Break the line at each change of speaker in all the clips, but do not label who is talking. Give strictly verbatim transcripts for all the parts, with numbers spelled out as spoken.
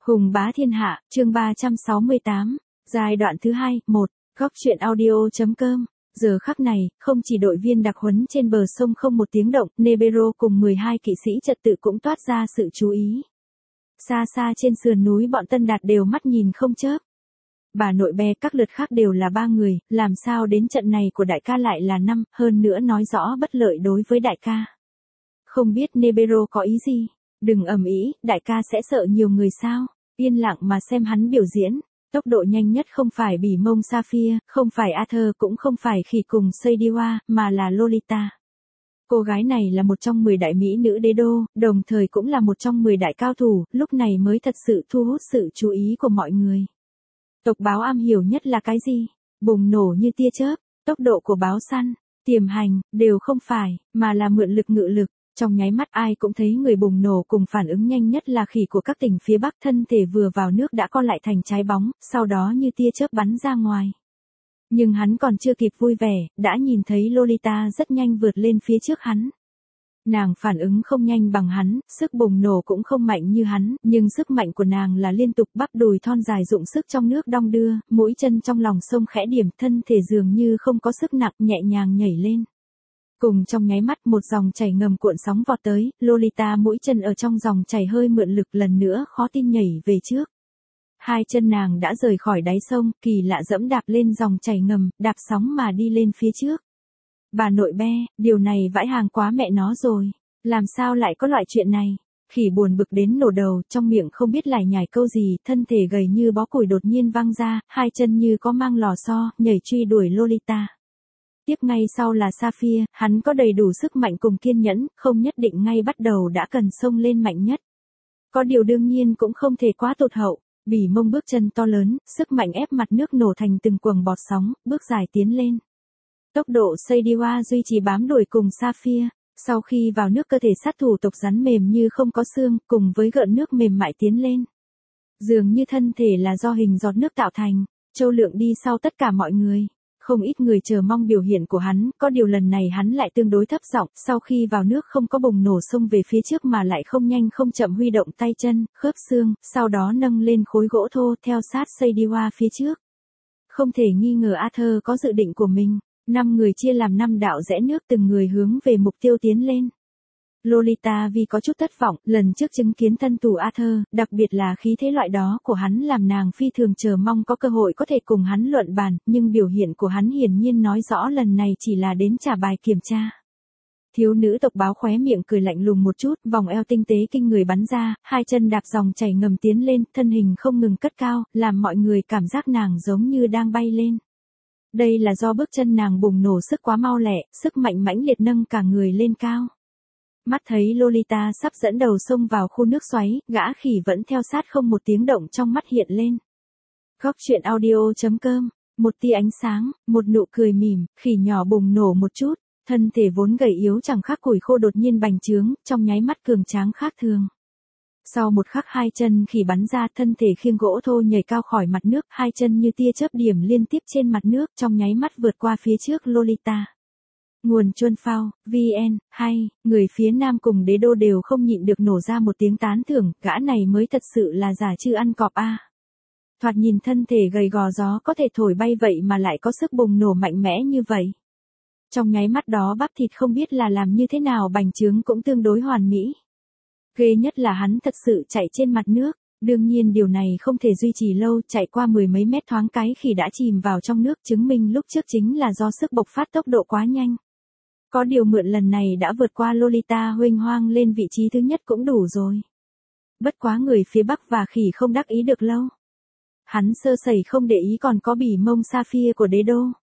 Hùng bá thiên hạ, chương ba trăm sáu mươi tám, giai đoạn thứ hai, một, góc truyện audio.com. Giờ khắc này, không chỉ đội viên đặc huấn trên bờ sông không một tiếng động, Nebero cùng mười hai kỵ sĩ trật tự cũng toát ra sự chú ý. Xa xa trên sườn núi bọn Tân Đạt đều mắt nhìn không chớp. Bà nội bé các lượt khác đều là ba người, làm sao đến trận này của đại ca lại là năm, hơn nữa nói rõ bất lợi đối với đại ca. Không biết Nebero có ý gì? Đừng ầm ĩ, đại ca sẽ sợ nhiều người sao? Yên lặng mà xem hắn biểu diễn. Tốc độ nhanh nhất không phải Bỉ Mông Sapphire, không phải Arthur cũng không phải Khỉ cùng Seidiwa, mà là Lolita. Cô gái này là một trong mười đại mỹ nữ đế đô, đồng thời cũng là một trong mười đại cao thủ, lúc này mới thật sự thu hút sự chú ý của mọi người. Tộc báo am hiểu nhất là cái gì? Bùng nổ như tia chớp, tốc độ của báo săn, tiềm hành, đều không phải, mà là mượn lực ngự lực. Trong nháy mắt ai cũng thấy người bùng nổ cùng phản ứng nhanh nhất là Khỉ của các tỉnh phía Bắc, thân thể vừa vào nước đã co lại thành trái bóng, sau đó như tia chớp bắn ra ngoài. Nhưng hắn còn chưa kịp vui vẻ, đã nhìn thấy Lolita rất nhanh vượt lên phía trước hắn. Nàng phản ứng không nhanh bằng hắn, sức bùng nổ cũng không mạnh như hắn, nhưng sức mạnh của nàng là liên tục, bắp đùi thon dài dụng sức trong nước đong đưa, mũi chân trong lòng sông khẽ điểm, thân thể dường như không có sức nặng, nhẹ nhàng nhảy lên. Cùng trong nháy mắt một dòng chảy ngầm cuộn sóng vọt tới, Lolita mũi chân ở trong dòng chảy hơi mượn lực, lần nữa khó tin nhảy về trước. Hai chân nàng đã rời khỏi đáy sông, kỳ lạ dẫm đạp lên dòng chảy ngầm, đạp sóng mà đi lên phía trước. Bà nội be, điều này vãi hàng quá mẹ nó rồi. Làm sao lại có loại chuyện này? Khỉ buồn bực đến nổ đầu, trong miệng không biết lải nhải câu gì, thân thể gầy như bó củi đột nhiên văng ra, hai chân như có mang lò xo, nhảy truy đuổi Lolita. Tiếp ngay sau là Sapphire, hắn có đầy đủ sức mạnh cùng kiên nhẫn, không nhất định ngay bắt đầu đã cần xông lên mạnh nhất. Có điều đương nhiên cũng không thể quá tụt hậu. Bỉ Mông bước chân to lớn, sức mạnh ép mặt nước nổ thành từng quầng bọt sóng, bước dài tiến lên. Tốc độ Seidiwa duy trì bám đuổi cùng Sapphire. Sau khi vào nước cơ thể sát thủ tộc rắn mềm như không có xương, cùng với gợn nước mềm mại tiến lên. Dường như thân thể là do hình giọt nước tạo thành. Châu Lượng đi sau tất cả mọi người. Không ít người chờ mong biểu hiện của hắn, có điều lần này hắn lại tương đối thấp giọng, sau khi vào nước không có bùng nổ xông về phía trước mà lại không nhanh không chậm huy động tay chân, khớp xương, sau đó nâng lên khối gỗ thô theo sát Seidiwa phía trước. Không thể nghi ngờ Arthur có dự định của mình, năm người chia làm năm đạo rẽ nước, từng người hướng về mục tiêu tiến lên. Lolita vì có chút thất vọng, lần trước chứng kiến thân tù Arthur, đặc biệt là khí thế loại đó của hắn làm nàng phi thường chờ mong có cơ hội có thể cùng hắn luận bàn, nhưng biểu hiện của hắn hiển nhiên nói rõ lần này chỉ là đến trả bài kiểm tra. Thiếu nữ tộc báo khóe miệng cười lạnh lùng một chút, vòng eo tinh tế kinh người bắn ra, hai chân đạp dòng chảy ngầm tiến lên, thân hình không ngừng cất cao, làm mọi người cảm giác nàng giống như đang bay lên. Đây là do bước chân nàng bùng nổ sức quá mau lẹ, sức mạnh mãnh liệt nâng cả người lên cao. Mắt thấy Lolita sắp dẫn đầu xông vào khu nước xoáy, gã Khỉ vẫn theo sát không một tiếng động, trong mắt hiện lên. Góc truyện audio.com, một tia ánh sáng, một nụ cười mỉm, Khỉ nhỏ bùng nổ một chút, thân thể vốn gầy yếu chẳng khác củi khô đột nhiên bành trướng, trong nháy mắt cường tráng khác thường. Sau một khắc hai chân Khỉ bắn ra, thân thể khiêng gỗ thô nhảy cao khỏi mặt nước, hai chân như tia chớp điểm liên tiếp trên mặt nước, trong nháy mắt vượt qua phía trước Lolita. Nguồn Chuân Phao, vê en, hay, người phía Nam cùng đế đô đều không nhịn được nổ ra một tiếng tán thưởng, gã này mới thật sự là giả chư ăn cọp a. Thoạt nhìn thân thể gầy gò gió có thể thổi bay vậy mà lại có sức bùng nổ mạnh mẽ như vậy. Trong nháy mắt đó bắp thịt không biết là làm như thế nào bành trướng cũng tương đối hoàn mỹ. Ghê nhất là hắn thật sự chạy trên mặt nước, đương nhiên điều này không thể duy trì lâu, chạy qua mười mấy mét thoáng cái Khỉ đã chìm vào trong nước, chứng minh lúc trước chính là do sức bộc phát tốc độ quá nhanh. Có điều mượn lần này đã vượt qua Lolita huênh hoang lên vị trí thứ nhất cũng đủ rồi. Bất quá người phía Bắc và Khỉ không đắc ý được lâu. Hắn sơ sẩy không để ý còn có Bỉ Mông Sapphire của đế đô.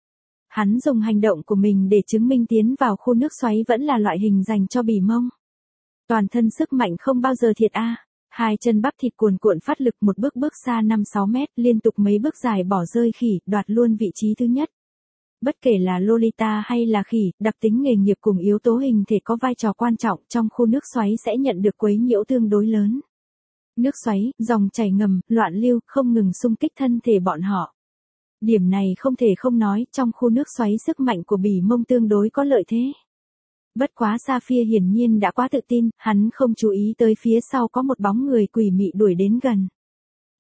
Hắn dùng hành động của mình để chứng minh tiến vào khu nước xoáy vẫn là loại hình dành cho Bỉ Mông. Toàn thân sức mạnh không bao giờ thiệt a. Hai chân bắp thịt cuồn cuộn phát lực, một bước bước xa năm sáu mét, liên tục mấy bước dài bỏ rơi Khỉ, đoạt luôn vị trí thứ nhất. Bất kể là Lolita hay là Khỉ, đặc tính nghề nghiệp cùng yếu tố hình thể có vai trò quan trọng trong khu nước xoáy sẽ nhận được quấy nhiễu tương đối lớn. Nước xoáy, dòng chảy ngầm, loạn lưu, không ngừng xung kích thân thể bọn họ. Điểm này không thể không nói, trong khu nước xoáy sức mạnh của Bỉ Mông tương đối có lợi thế. Bất quá Sapphire hiển nhiên đã quá tự tin, hắn không chú ý tới phía sau có một bóng người quỷ mị đuổi đến gần.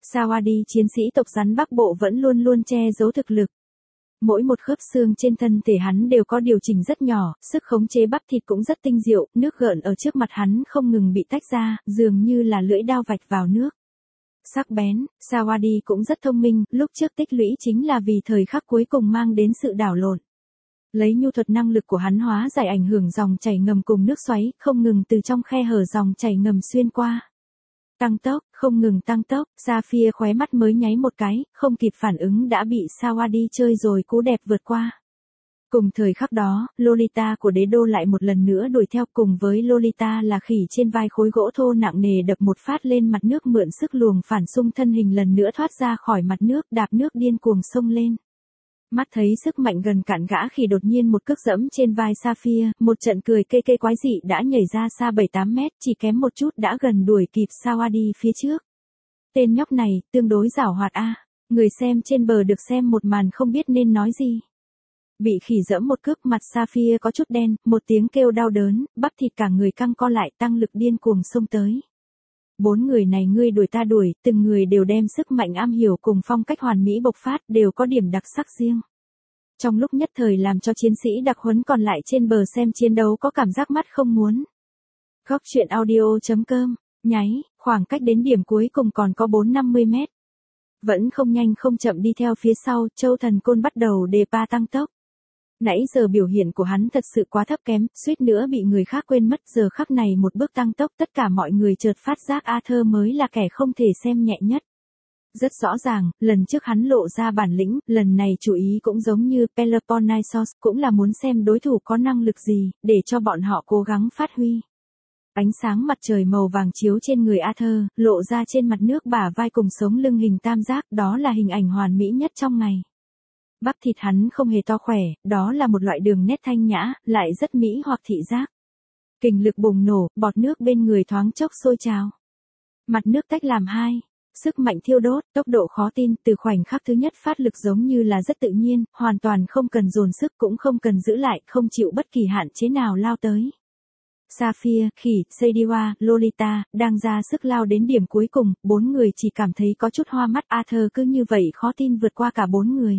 Sawadee chiến sĩ tộc rắn Bắc Bộ vẫn luôn luôn che giấu thực lực. Mỗi một khớp xương trên thân thể hắn đều có điều chỉnh rất nhỏ, sức khống chế bắp thịt cũng rất tinh diệu, nước gợn ở trước mặt hắn không ngừng bị tách ra, dường như là lưỡi dao vạch vào nước. Sắc bén, Sawadee cũng rất thông minh, lúc trước tích lũy chính là vì thời khắc cuối cùng mang đến sự đảo lộn. Lấy nhu thuật năng lực của hắn hóa giải ảnh hưởng dòng chảy ngầm cùng nước xoáy, không ngừng từ trong khe hở dòng chảy ngầm xuyên qua. Tăng tốc, không ngừng tăng tốc, Sapphire khóe mắt mới nháy một cái, không kịp phản ứng đã bị Sawadee chơi rồi cú đẹp vượt qua. Cùng thời khắc đó, Lolita của đế đô lại một lần nữa đuổi theo, cùng với Lolita là khỉ trên vai khối gỗ thô nặng nề đập một phát lên mặt nước, mượn sức luồng phản xung thân hình lần nữa thoát ra khỏi mặt nước, đạp nước điên cuồng xông lên. Mắt thấy sức mạnh gần cạn, gã khỉ đột nhiên một cước dẫm trên vai Sapphire, một trận cười kê kê quái dị đã nhảy ra xa bảy tám mét, chỉ kém một chút đã gần đuổi kịp Sawadee phía trước. Tên nhóc này, tương đối giảo hoạt a. Người xem trên bờ được xem một màn không biết nên nói gì. Bị khỉ dẫm một cước, mặt Sapphire có chút đen, một tiếng kêu đau đớn, bắp thịt cả người căng co lại, tăng lực điên cuồng xông tới. Bốn người này ngươi đuổi ta đuổi, từng người đều đem sức mạnh am hiểu cùng phong cách hoàn mỹ bộc phát, đều có điểm đặc sắc riêng. Trong lúc nhất thời làm cho chiến sĩ đặc huấn còn lại trên bờ xem chiến đấu có cảm giác mắt không muốn. Góc truyện audio chấm com, nháy, khoảng cách đến điểm cuối cùng còn có bốn năm mươi mét. Vẫn không nhanh không chậm đi theo phía sau, Châu Thần Côn bắt đầu đề pa tăng tốc. Nãy giờ biểu hiện của hắn thật sự quá thấp kém, suýt nữa bị người khác quên mất, giờ khắc này một bước tăng tốc tất cả mọi người chợt phát giác Arthur mới là kẻ không thể xem nhẹ nhất. Rất rõ ràng, lần trước hắn lộ ra bản lĩnh, lần này chú ý cũng giống như Peloponnesos, cũng là muốn xem đối thủ có năng lực gì, để cho bọn họ cố gắng phát huy. Ánh sáng mặt trời màu vàng chiếu trên người Arthur, lộ ra trên mặt nước bả vai cùng sống lưng hình tam giác, đó là hình ảnh hoàn mỹ nhất trong ngày. Bắp thịt hắn không hề to khỏe, đó là một loại đường nét thanh nhã, lại rất mỹ hoặc thị giác. Kình lực bùng nổ, bọt nước bên người thoáng chốc sôi trào. Mặt nước tách làm hai, sức mạnh thiêu đốt, tốc độ khó tin, từ khoảnh khắc thứ nhất phát lực giống như là rất tự nhiên, hoàn toàn không cần dồn sức cũng không cần giữ lại, không chịu bất kỳ hạn chế nào lao tới. Sapphire, khỉ, Seidiwa, Lolita, đang ra sức lao đến điểm cuối cùng, bốn người chỉ cảm thấy có chút hoa mắt. Arthur cứ như vậy khó tin vượt qua cả bốn người.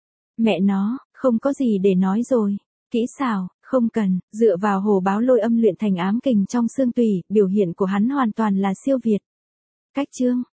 Mẹ nó, không có gì để nói rồi. Kỹ xảo, không cần, dựa vào hổ báo lôi âm luyện thành ám kình trong xương tủy, biểu hiện của hắn hoàn toàn là siêu việt. Cách chương,